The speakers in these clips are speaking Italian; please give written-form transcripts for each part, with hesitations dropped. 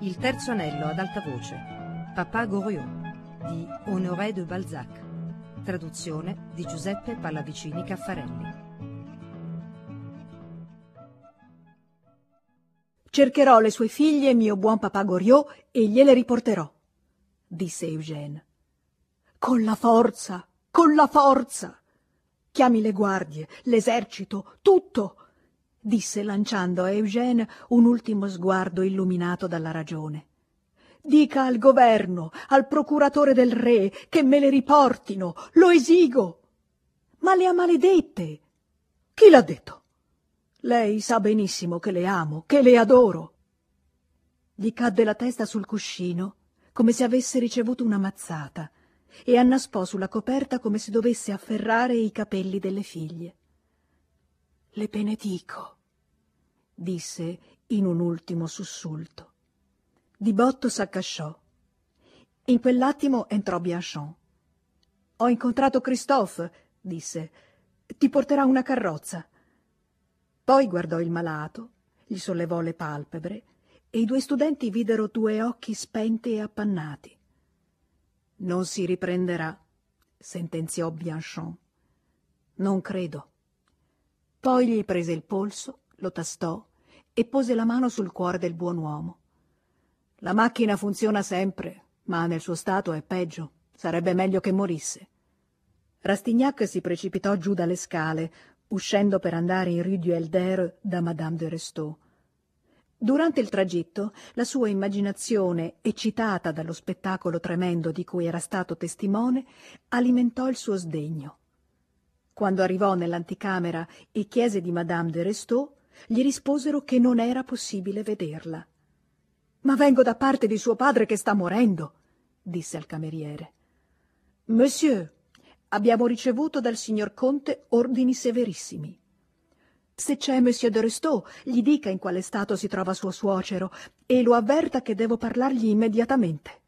Il terzo anello ad alta voce, Papa Goriot, di Honoré de Balzac. Traduzione di Giuseppe Pallavicini Caffarelli. Cercherò le sue figlie, mio buon papà Goriot, e gliele riporterò, disse Eugène. Con la forza, con la forza! Chiami le guardie, l'esercito, tutto! Disse lanciando a Eugène un ultimo sguardo illuminato dalla ragione. Dica al governo, al procuratore del re, che me le riportino, lo esigo. Ma le ha maledette. Chi l'ha detto? Lei sa benissimo che le amo, che le adoro. Gli cadde la testa sul cuscino, come se avesse ricevuto una mazzata, e annaspò sulla coperta come se dovesse afferrare i capelli delle figlie. Le benedico, disse in un ultimo sussulto. Di botto s'accasciò. In quell'attimo entrò Bianchon. «Ho incontrato Christophe», disse. «Ti porterà una carrozza». Poi guardò il malato, gli sollevò le palpebre e i due studenti videro due occhi spenti e appannati. «Non si riprenderà», sentenziò Bianchon. «Non credo». Poi gli prese il polso, lo tastò e pose la mano sul cuore del buon uomo. «La macchina funziona sempre, ma nel suo stato è peggio. Sarebbe meglio che morisse». Rastignac si precipitò giù dalle scale, uscendo per andare in rue du Helder da Madame de Restaud. Durante il tragitto, la sua immaginazione, eccitata dallo spettacolo tremendo di cui era stato testimone, alimentò il suo sdegno. Quando arrivò nell'anticamera e chiese di Madame de Restaud, gli risposero che non era possibile vederla. «Ma vengo da parte di suo padre che sta morendo», disse al cameriere. «Monsieur, abbiamo ricevuto dal signor Conte ordini severissimi. Se c'è Monsieur de Restaud, gli dica in quale stato si trova suo suocero e lo avverta che devo parlargli immediatamente».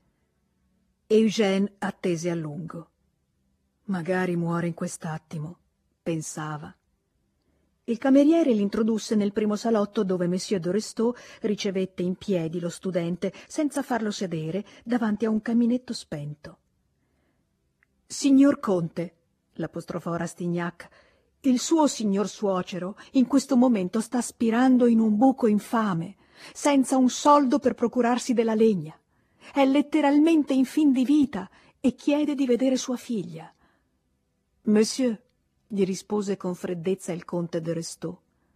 Eugène attese a lungo. «Magari muore in quest'attimo», pensava. Il cameriere l'introdusse nel primo salotto dove Monsieur de Restaud ricevette in piedi lo studente senza farlo sedere davanti a un caminetto spento. «Signor Conte», l'apostrofò Rastignac, «il suo signor suocero in questo momento sta spirando in un buco infame, senza un soldo per procurarsi della legna. È letteralmente in fin di vita e chiede di vedere sua figlia». «Monsieur», gli rispose con freddezza il conte de Restaud,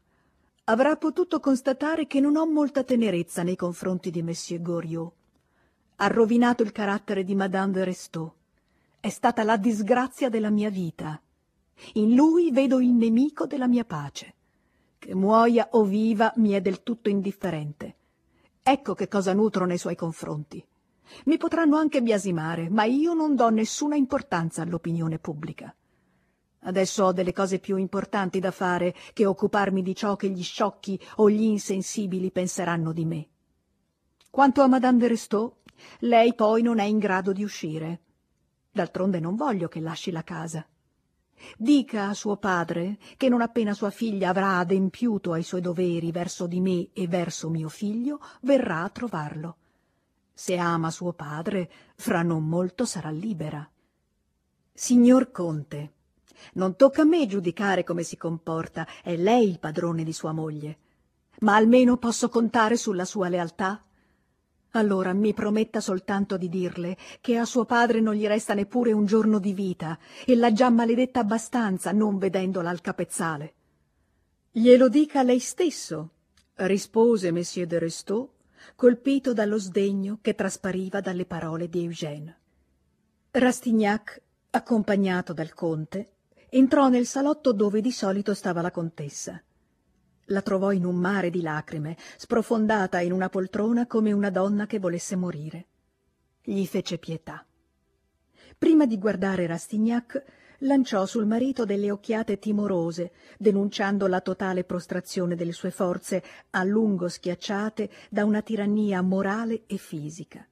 «avrà potuto constatare che non ho molta tenerezza nei confronti di Monsieur Goriot. Ha rovinato il carattere di Madame de Restaud. È stata la disgrazia della mia vita. In lui vedo il nemico della mia pace. Che muoia o viva mi è del tutto indifferente. Ecco che cosa nutro nei suoi confronti. Mi potranno anche biasimare, ma io non do nessuna importanza all'opinione pubblica. Adesso ho delle cose più importanti da fare che occuparmi di ciò che gli sciocchi o gli insensibili penseranno di me. Quanto a Madame de Restaud, lei poi non è in grado di uscire. D'altronde non voglio che lasci la casa. Dica a suo padre che non appena sua figlia avrà adempiuto ai suoi doveri verso di me e verso mio figlio, verrà a trovarlo. Se ama suo padre, fra non molto sarà libera. Signor Conte, non tocca a me giudicare come si comporta, è lei il padrone di sua moglie. Ma almeno posso contare sulla sua lealtà? Allora mi prometta soltanto di dirle che a suo padre non gli resta neppure un giorno di vita e l'ha già maledetta abbastanza non vedendola al capezzale. Glielo dica lei stesso, rispose Monsieur de Restaud, colpito dallo sdegno che traspariva dalle parole di Eugène. Rastignac, accompagnato dal conte, entrò nel salotto dove di solito stava la contessa. La trovò in un mare di lacrime, sprofondata in una poltrona come una donna che volesse morire. Gli fece pietà. Prima di guardare Rastignac, lanciò sul marito delle occhiate timorose, denunciando la totale prostrazione delle sue forze, a lungo schiacciate da una tirannia morale e fisica.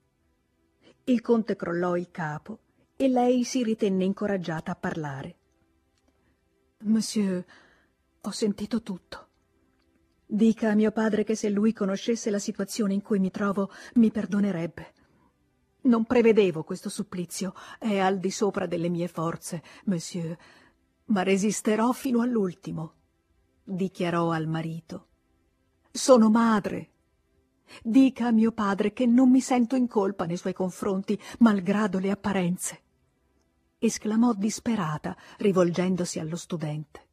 Il conte crollò il capo e lei si ritenne incoraggiata a parlare. «Monsieur, ho sentito tutto». Dica a mio padre che se lui conoscesse la situazione in cui mi trovo, mi perdonerebbe. Non prevedevo questo supplizio, è al di sopra delle mie forze, monsieur, ma resisterò fino all'ultimo, dichiarò al marito. Sono madre. Dica a mio padre che non mi sento in colpa nei suoi confronti, malgrado le apparenze, esclamò disperata, rivolgendosi allo studente.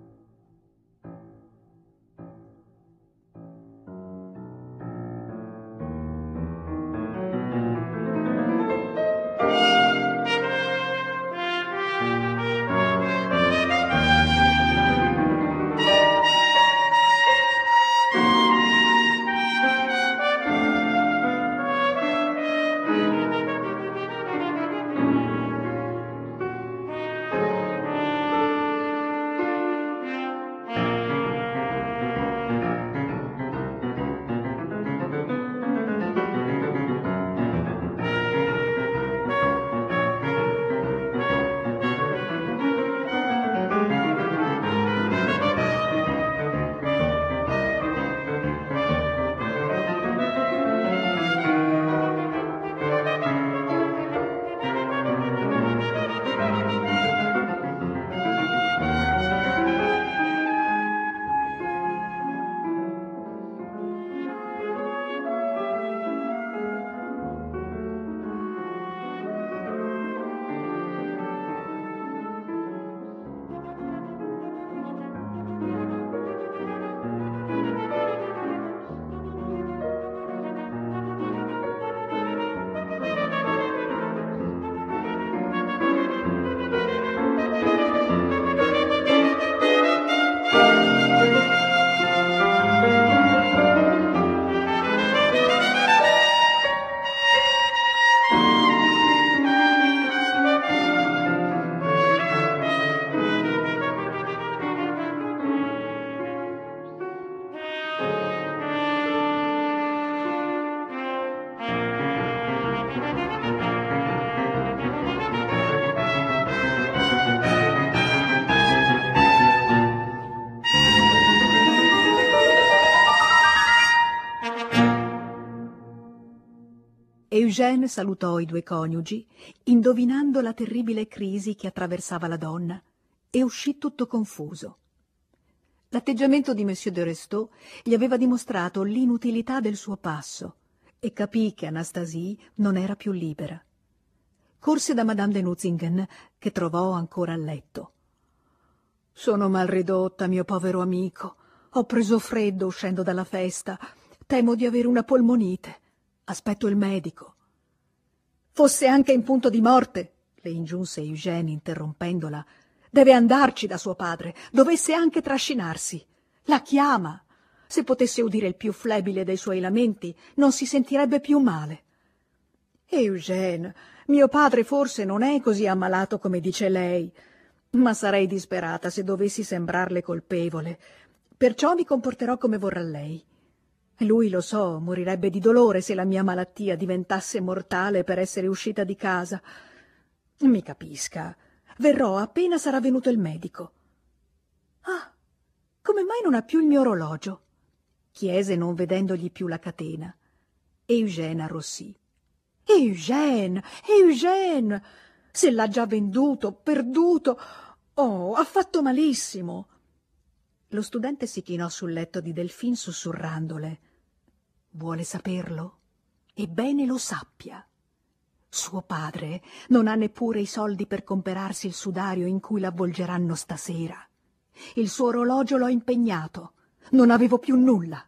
Eugène salutò i due coniugi, indovinando la terribile crisi che attraversava la donna, e uscì tutto confuso. L'atteggiamento di Monsieur de Restaud gli aveva dimostrato l'inutilità del suo passo e capì che Anastasie non era più libera. Corse da Madame de Nucingen, che trovò ancora a letto. «Sono mal ridotta, mio povero amico. Ho preso freddo uscendo dalla festa. Temo di avere una polmonite. Aspetto il medico». «Fosse anche in punto di morte», le ingiunse Eugène interrompendola, «deve andarci da suo padre, dovesse anche trascinarsi. La chiama. Se potesse udire il più flebile dei suoi lamenti, non si sentirebbe più male». «Eugène, mio padre forse non è così ammalato come dice lei, ma sarei disperata se dovessi sembrarle colpevole. Perciò mi comporterò come vorrà lei. Lui, lo so, morirebbe di dolore se la mia malattia diventasse mortale per essere uscita di casa. Mi capisca, verrò appena sarà venuto il medico». «Ah, come mai non ha più il mio orologio?» chiese, non vedendogli più la catena. Eugène arrossì. «Eugène, Eugène, se l'ha già venduto, perduto. Oh, ha fatto malissimo». Lo studente si chinò sul letto di Delphine sussurrandole: «Vuole saperlo? Ebbene lo sappia. Suo padre non ha neppure i soldi per comperarsi il sudario in cui l'avvolgeranno stasera. Il suo orologio l'ho impegnato. Non avevo più nulla».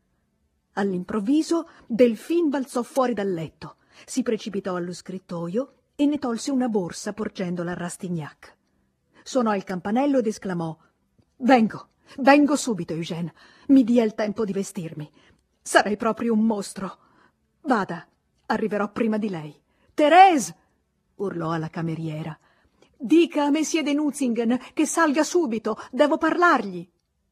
All'improvviso Delphine balzò fuori dal letto, si precipitò allo scrittoio e ne tolse una borsa porgendola a Rastignac. Suonò il campanello ed esclamò: Vengo subito, Eugène. Mi dia il tempo di vestirmi. Sarei proprio un mostro. Vada, arriverò prima di lei». «Thérèse!» urlò alla cameriera. «Dica a Monsieur de Nucingen che salga subito, devo parlargli».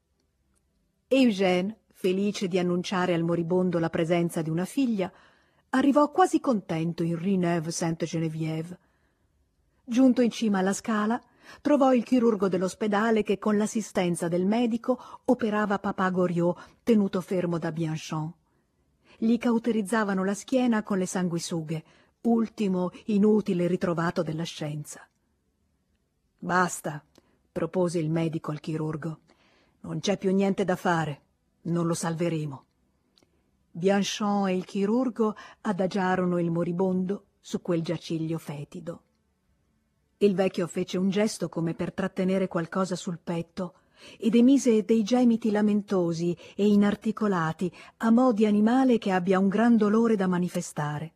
Eugène, felice di annunciare al moribondo la presenza di una figlia, arrivò quasi contento in Rue Neuve Sainte-Geneviève. Giunto in cima alla scala, trovò il chirurgo dell'ospedale che con l'assistenza del medico operava papà Goriot, tenuto fermo da Bianchon. Gli cauterizzavano la schiena con le sanguisughe, ultimo inutile ritrovato della scienza. «Basta», propose il medico al chirurgo. «Non c'è più niente da fare. Non lo salveremo». Bianchon e il chirurgo adagiarono il moribondo su quel giaciglio fetido. Il vecchio fece un gesto come per trattenere qualcosa sul petto ed emise dei gemiti lamentosi e inarticolati a mo' di animale che abbia un gran dolore da manifestare.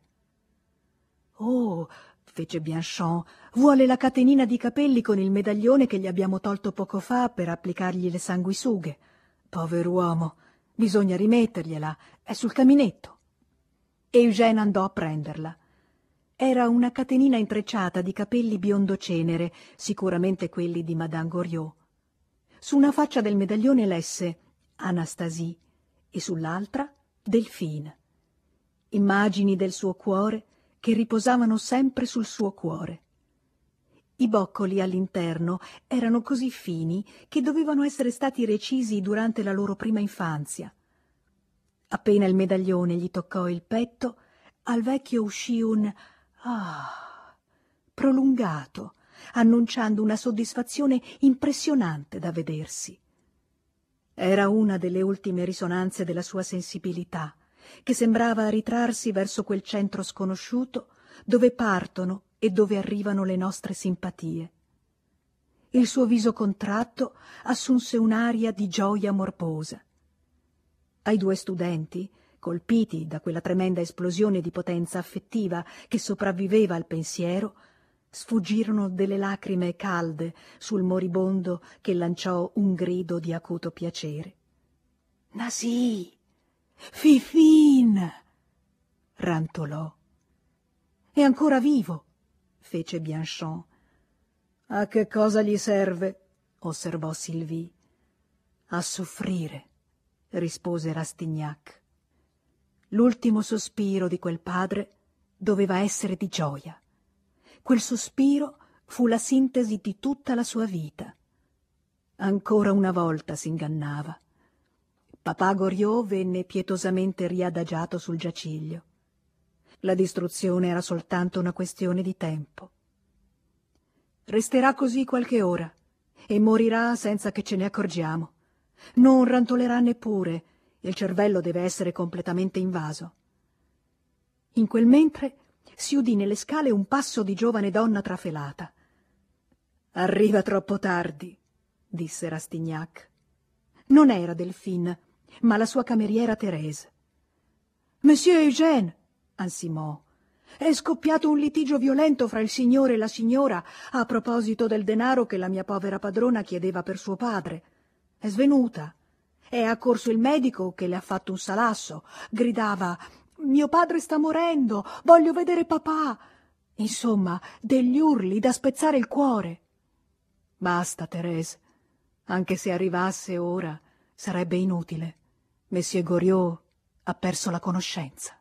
«Oh», fece Bianchon, «vuole la catenina di capelli con il medaglione che gli abbiamo tolto poco fa per applicargli le sanguisughe. Pover'uomo, bisogna rimettergliela, è sul caminetto». E Eugène andò a prenderla. Era una catenina intrecciata di capelli biondo cenere, sicuramente quelli di Madame Goriot. Su una faccia del medaglione lesse Anastasie e sull'altra Delphine. Immagini del suo cuore che riposavano sempre sul suo cuore. I boccoli all'interno erano così fini che dovevano essere stati recisi durante la loro prima infanzia. Appena il medaglione gli toccò il petto, al vecchio uscì un «ah» prolungato, annunciando una soddisfazione impressionante da vedersi. Era una delle ultime risonanze della sua sensibilità, che sembrava ritrarsi verso quel centro sconosciuto dove partono e dove arrivano le nostre simpatie. Il suo viso contratto assunse un'aria di gioia morbosa. Ai due studenti, colpiti da quella tremenda esplosione di potenza affettiva che sopravviveva al pensiero, sfuggirono delle lacrime calde sul moribondo che lanciò un grido di acuto piacere. «Nasì! Fifin!» rantolò. «È ancora vivo», fece Bianchon. «A che cosa gli serve?» osservò Sylvie. «A soffrire», rispose Rastignac. L'ultimo sospiro di quel padre doveva essere di gioia. Quel sospiro fu la sintesi di tutta la sua vita. Ancora una volta s'ingannava. Papà Goriot venne pietosamente riadagiato sul giaciglio. La distruzione era soltanto una questione di tempo. Resterà così qualche ora e morirà senza che ce ne accorgiamo. Non rantolerà neppure, il cervello deve essere completamente invaso. In quel mentre si udì nelle scale un passo di giovane donna trafelata. «Arriva troppo tardi», disse Rastignac. Non era Delphine, ma la sua cameriera Thérèse. «Monsieur Eugène», ansimò, «è scoppiato un litigio violento fra il signore e la signora a proposito del denaro che la mia povera padrona chiedeva per suo padre. È svenuta. È accorso il medico che le ha fatto un salasso. Gridava: «Mio padre sta morendo, voglio vedere papà!» Insomma, degli urli da spezzare il cuore. «Basta, Thérèse. Anche se arrivasse ora, sarebbe inutile. Monsieur Goriot ha perso la conoscenza».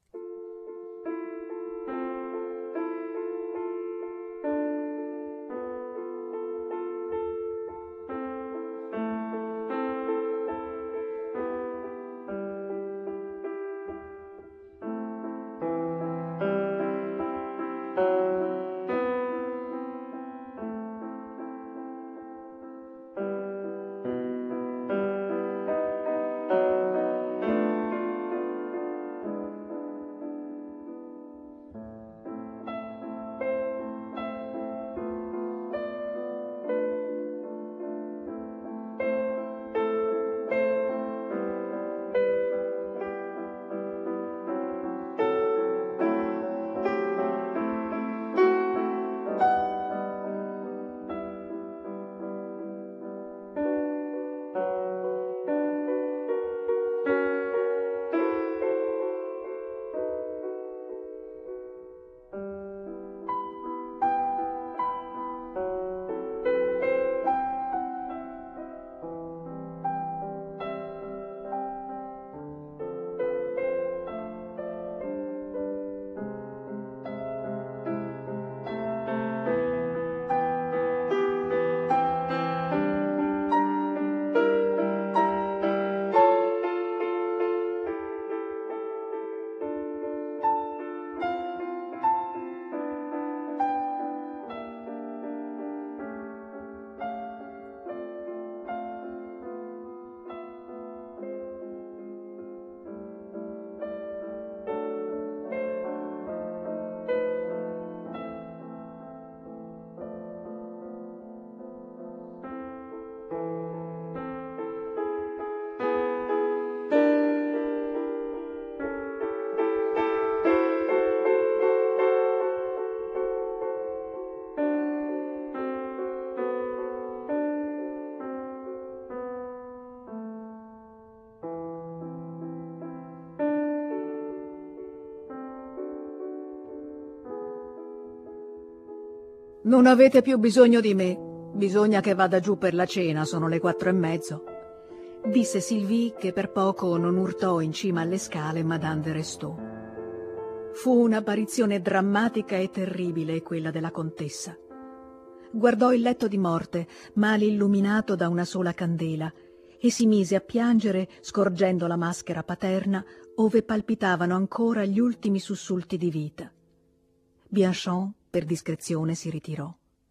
Non avete più bisogno di me. Bisogna che vada giù per la cena, sono le 4:30. Disse Sylvie, che per poco non urtò in cima alle scale Madame de Restaud. Fu un'apparizione drammatica e terribile quella della contessa. Guardò il letto di morte, male illuminato da una sola candela, e si mise a piangere scorgendo la maschera paterna ove palpitavano ancora gli ultimi sussulti di vita. Bianchon, per discrezione, si ritirò.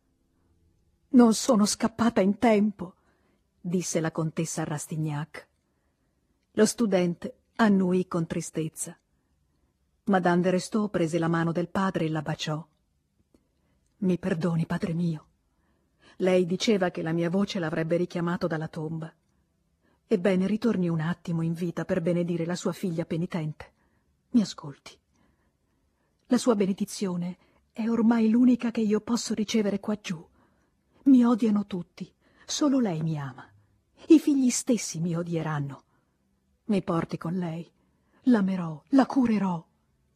«Non sono scappata in tempo», disse la contessa a Rastignac. Lo studente annuì con tristezza. Madame de Restaud prese la mano del padre e la baciò. «Mi perdoni, padre mio. Lei diceva che la mia voce l'avrebbe richiamato dalla tomba. Ebbene, ritorni un attimo in vita per benedire la sua figlia penitente. Mi ascolti. La sua benedizione è ormai l'unica che io posso ricevere qua giù. Mi odiano tutti, solo lei mi ama. I figli stessi mi odieranno. Mi porti con lei. L'amerò, la curerò.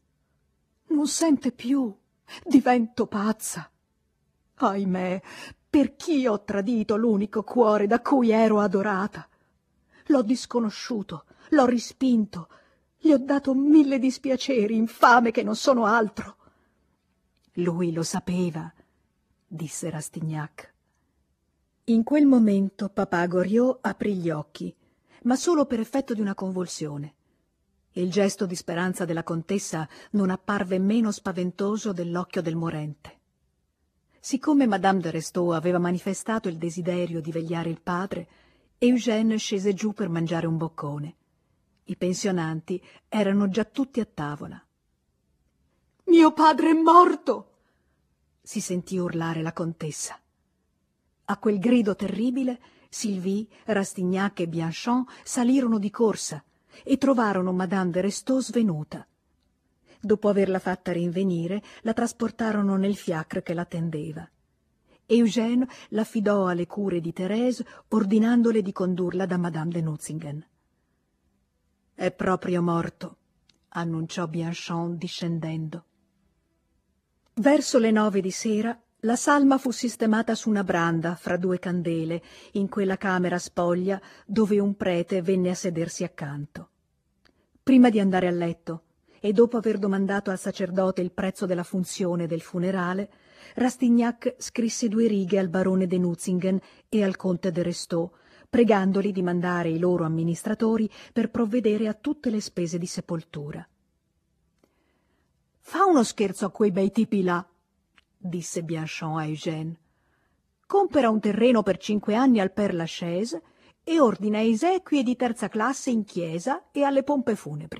Non sente più. Divento pazza. Ahimè, per chi ho tradito l'unico cuore da cui ero adorata? L'ho disconosciuto, l'ho rispinto, gli ho dato 1000 dispiaceri, infame che non sono altro. Lui lo sapeva, disse Rastignac. In quel momento papà Goriot aprì gli occhi, ma solo per effetto di una convulsione. Il gesto di speranza della contessa non apparve meno spaventoso dell'occhio del morente. Siccome Madame de Restaud aveva manifestato il desiderio di vegliare il padre, Eugène scese giù per mangiare un boccone. I pensionanti erano già tutti a tavola. «Mio padre è morto!» si sentì urlare la contessa. A quel grido terribile, Sylvie, Rastignac e Bianchon salirono di corsa e trovarono Madame de Restaud svenuta. Dopo averla fatta rinvenire, la trasportarono nel fiacre che l'attendeva. Eugène l'affidò alle cure di Thérèse, ordinandole di condurla da Madame de Nucingen. «È proprio morto», annunciò Bianchon discendendo. Verso le 9 di sera la salma fu sistemata su una branda fra 2 candele in quella camera spoglia dove un prete venne a sedersi accanto. Prima di andare a letto e dopo aver domandato al sacerdote il prezzo della funzione del funerale, Rastignac scrisse 2 righe al barone de Nucingen e al conte de Restaud, pregandoli di mandare i loro amministratori per provvedere a tutte le spese di sepoltura. «Fa uno scherzo a quei bei tipi là», disse Bianchon a Eugène. «Compera un terreno per 5 anni al Père Lachaise e ordina esequie di 3ª classe in chiesa e alle pompe funebri.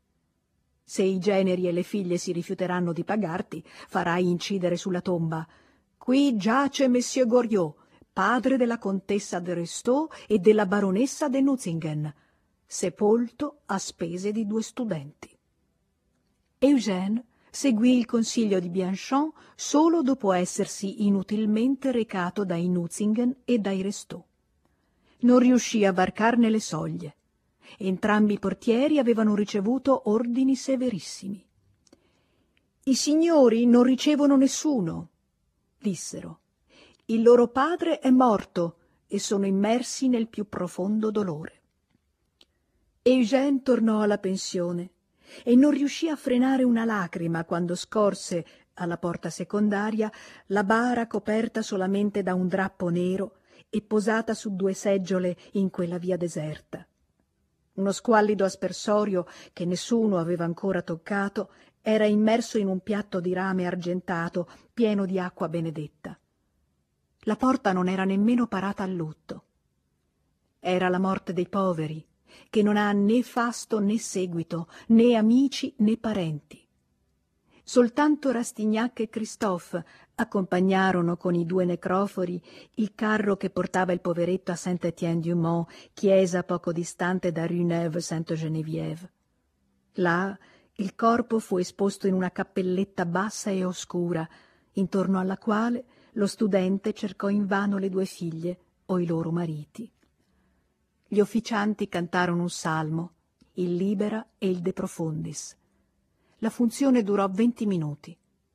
Se i generi e le figlie si rifiuteranno di pagarti, farai incidere sulla tomba: qui giace Monsieur Goriot, padre della contessa de Restaud e della baronessa de Nucingen, sepolto a spese di 2 studenti». Eugène seguì il consiglio di Bianchon solo dopo essersi inutilmente recato dai Nucingen e dai Restaud. Non riuscì a varcarne le soglie. Entrambi i portieri avevano ricevuto ordini severissimi. «I signori non ricevono nessuno», dissero. «Il loro padre è morto e sono immersi nel più profondo dolore». Eugène tornò alla pensione e non riuscì a frenare una lacrima quando scorse, alla porta secondaria, la bara coperta solamente da un drappo nero e posata su 2 seggiole in quella via deserta. Uno squallido aspersorio che nessuno aveva ancora toccato era immerso in un piatto di rame argentato pieno di acqua benedetta. La porta non era nemmeno parata al lutto. Era la morte dei poveri, che non ha né fasto né seguito, né amici né parenti. Soltanto Rastignac e Christophe accompagnarono con i 2 necrofori il carro che portava il poveretto a Saint-Étienne-du-Mont, chiesa poco distante da Rue Neuve-Sainte-Geneviève. Là il corpo fu esposto in una cappelletta bassa e oscura, intorno alla quale lo studente cercò invano le 2 figlie o i loro mariti. Gli officianti cantarono un salmo, il Libera e il De Profundis. La funzione durò 20 minuti.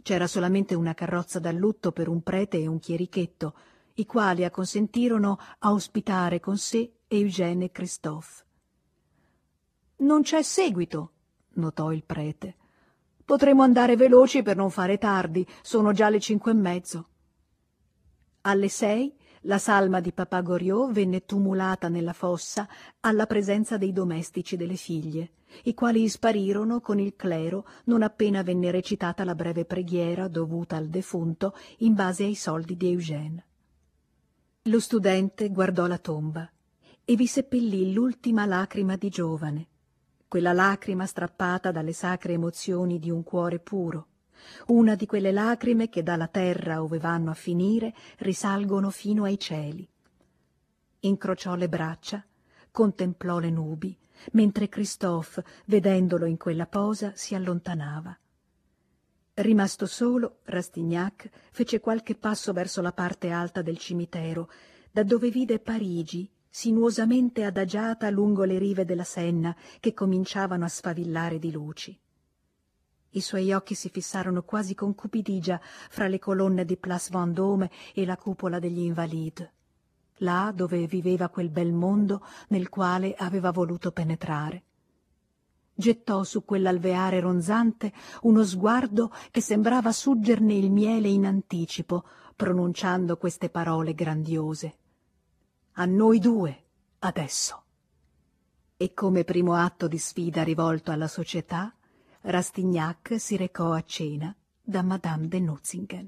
C'era solamente una carrozza da lutto per un prete e un chierichetto, i quali acconsentirono a ospitare con sé Eugène e Christophe. «Non c'è seguito», notò il prete. «Potremo andare veloci per non fare tardi, sono già le 5:30». Alle 6 la salma di Papà Goriot venne tumulata nella fossa alla presenza dei domestici delle figlie, i quali sparirono con il clero non appena venne recitata la breve preghiera dovuta al defunto in base ai soldi di Eugène. Lo studente guardò la tomba e vi seppellì l'ultima lacrima di giovane, quella lacrima strappata dalle sacre emozioni di un cuore puro, una di quelle lacrime che dalla terra ove vanno a finire risalgono fino ai cieli. Incrociò le braccia, contemplò le nubi, mentre Christophe, vedendolo in quella posa, si allontanava. Rimasto solo, Rastignac fece qualche passo verso la parte alta del cimitero, da dove vide Parigi sinuosamente adagiata lungo le rive della Senna che cominciavano a sfavillare di luci. I suoi occhi si fissarono quasi con cupidigia fra le colonne di Place Vendôme e la cupola degli Invalides, là dove viveva quel bel mondo nel quale aveva voluto penetrare. Gettò su quell'alveare ronzante uno sguardo che sembrava suggerne il miele in anticipo, pronunciando queste parole grandiose: «A noi due, adesso». E come primo atto di sfida rivolto alla società, Rastignac si recò a cena da Madame de Nucingen.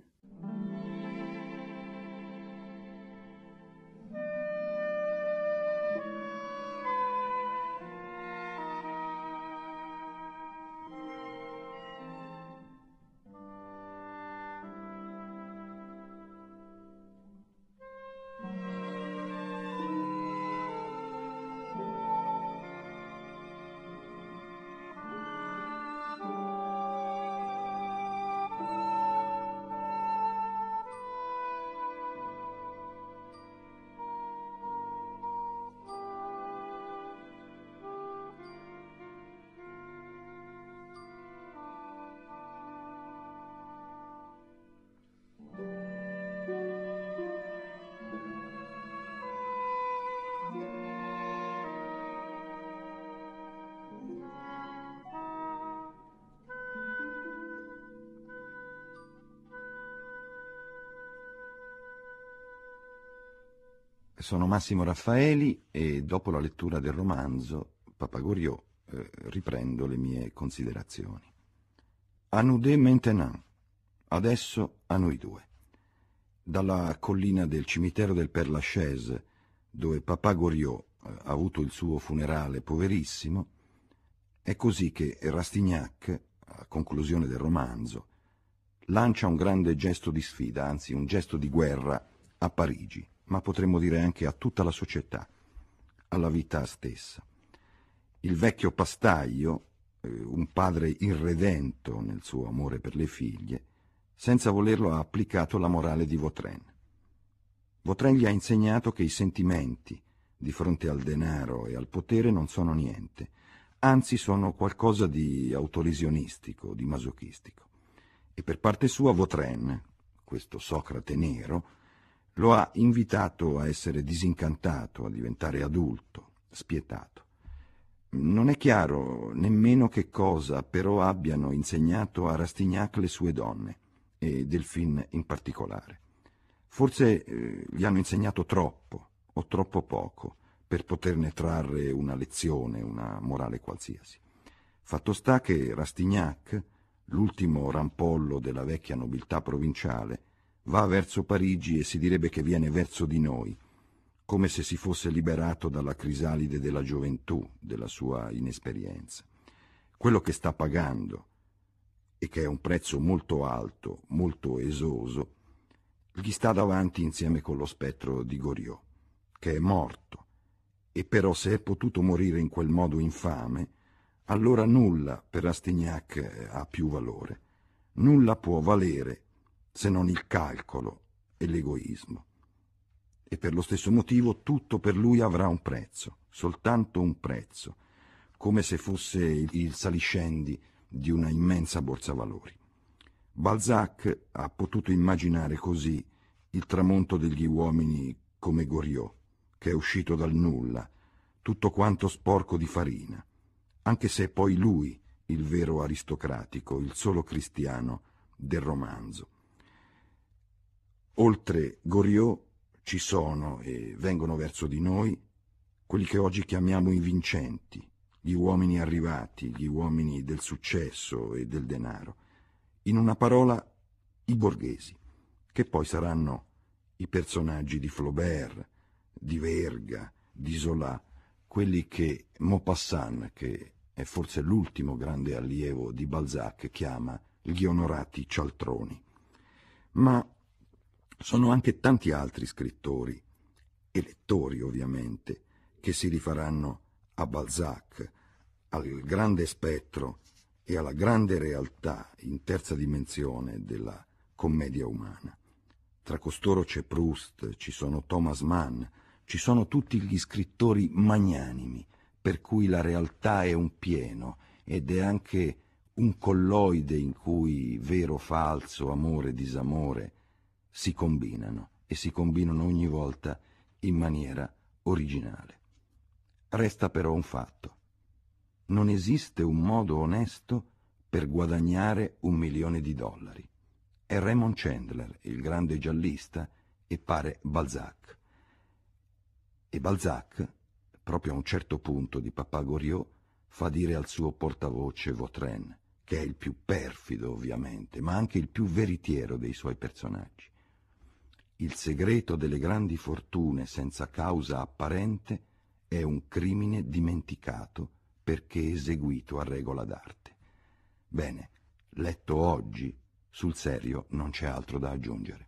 Sono Massimo Raffaeli e dopo la lettura del romanzo Papà Goriot riprendo le mie considerazioni. À nous deux maintenant, adesso a noi due. Dalla collina del cimitero del Père Lachaise, dove Papà Goriot ha avuto il suo funerale poverissimo, è così che Rastignac, a conclusione del romanzo, lancia un grande gesto di sfida, anzi un gesto di guerra a Parigi, ma potremmo dire anche a tutta la società, alla vita stessa. Il vecchio pastaio, un padre irredento nel suo amore per le figlie, senza volerlo ha applicato la morale di Vautrin. Vautrin gli ha insegnato che i sentimenti di fronte al denaro e al potere non sono niente, anzi sono qualcosa di autorisionistico, di masochistico. E per parte sua Vautrin, questo Socrate nero, lo ha invitato a essere disincantato, a diventare adulto, spietato. Non è chiaro nemmeno che cosa però abbiano insegnato a Rastignac le sue donne, e Delphine in particolare. Forse gli hanno insegnato troppo o troppo poco per poterne trarre una lezione, una morale qualsiasi. Fatto sta che Rastignac, l'ultimo rampollo della vecchia nobiltà provinciale, va verso Parigi e si direbbe che viene verso di noi, come se si fosse liberato dalla crisalide della gioventù, della sua inesperienza. Quello che sta pagando, e che è un prezzo molto alto, molto esoso, gli sta davanti insieme con lo spettro di Goriot, che è morto, e però se è potuto morire in quel modo infame, allora nulla per Rastignac ha più valore, nulla può valere se non il calcolo e l'egoismo. E per lo stesso motivo tutto per lui avrà un prezzo, soltanto un prezzo, come se fosse il saliscendi di una immensa borsa valori. Balzac ha potuto immaginare così il tramonto degli uomini come Goriot, che è uscito dal nulla, tutto quanto sporco di farina, anche se è poi lui il vero aristocratico, il solo cristiano del romanzo. Oltre Goriot ci sono e vengono verso di noi quelli che oggi chiamiamo i vincenti, gli uomini arrivati, gli uomini del successo e del denaro. In una parola, i borghesi, che poi saranno i personaggi di Flaubert, di Verga, di Zola, quelli che Maupassant, che è forse l'ultimo grande allievo di Balzac, chiama gli onorati cialtroni. Ma sono anche tanti altri scrittori, e lettori ovviamente, che si rifaranno a Balzac, al grande spettro e alla grande realtà in terza dimensione della commedia umana. Tra costoro c'è Proust, ci sono Thomas Mann, ci sono tutti gli scrittori magnanimi, per cui la realtà è un pieno ed è anche un colloide in cui vero, falso, amore, disamore si combinano e si combinano ogni volta in maniera originale. Resta però un fatto. Non esiste un modo onesto per guadagnare $1 milione. È Raymond Chandler, il grande giallista, e pare Balzac. E Balzac, proprio a un certo punto di Papà Goriot, fa dire al suo portavoce Vautrin, che è il più perfido ovviamente, ma anche il più veritiero dei suoi personaggi. Il segreto delle grandi fortune senza causa apparente è un crimine dimenticato perché eseguito a regola d'arte. Bene, letto oggi, sul serio non c'è altro da aggiungere.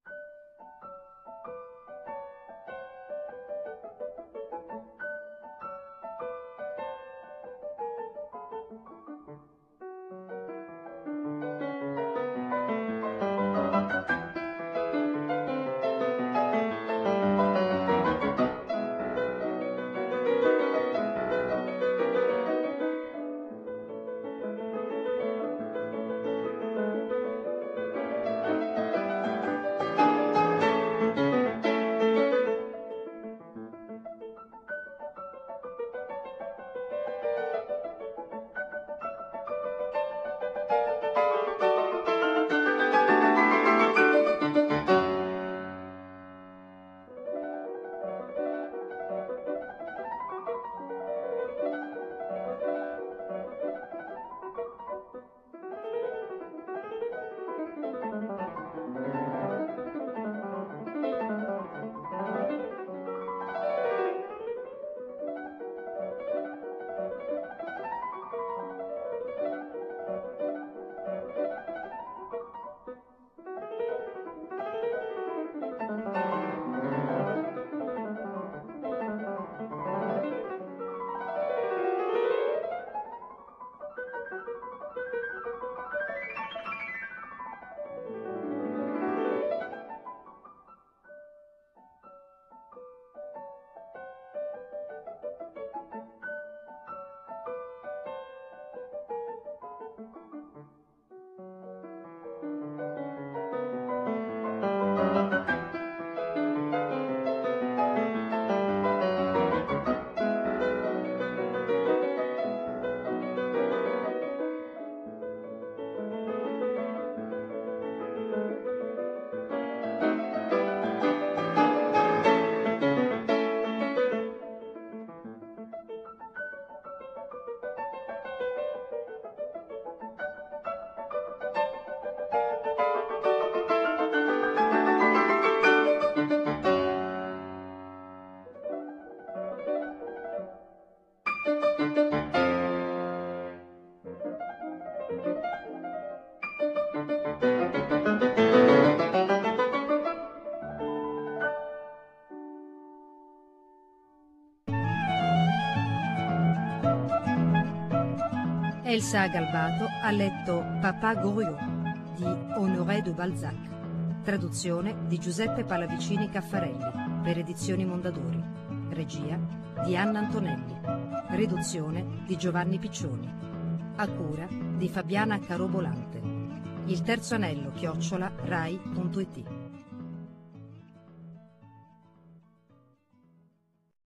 Elsa Galbato ha letto Papà Goriot di Honoré de Balzac, traduzione di Giuseppe Pallavicini Caffarelli per Edizioni Mondadori, regia di Anna Antonelli, riduzione di Giovanni Piccioni, a cura di Fabiana Carobolante, Il terzo anello @rai.it.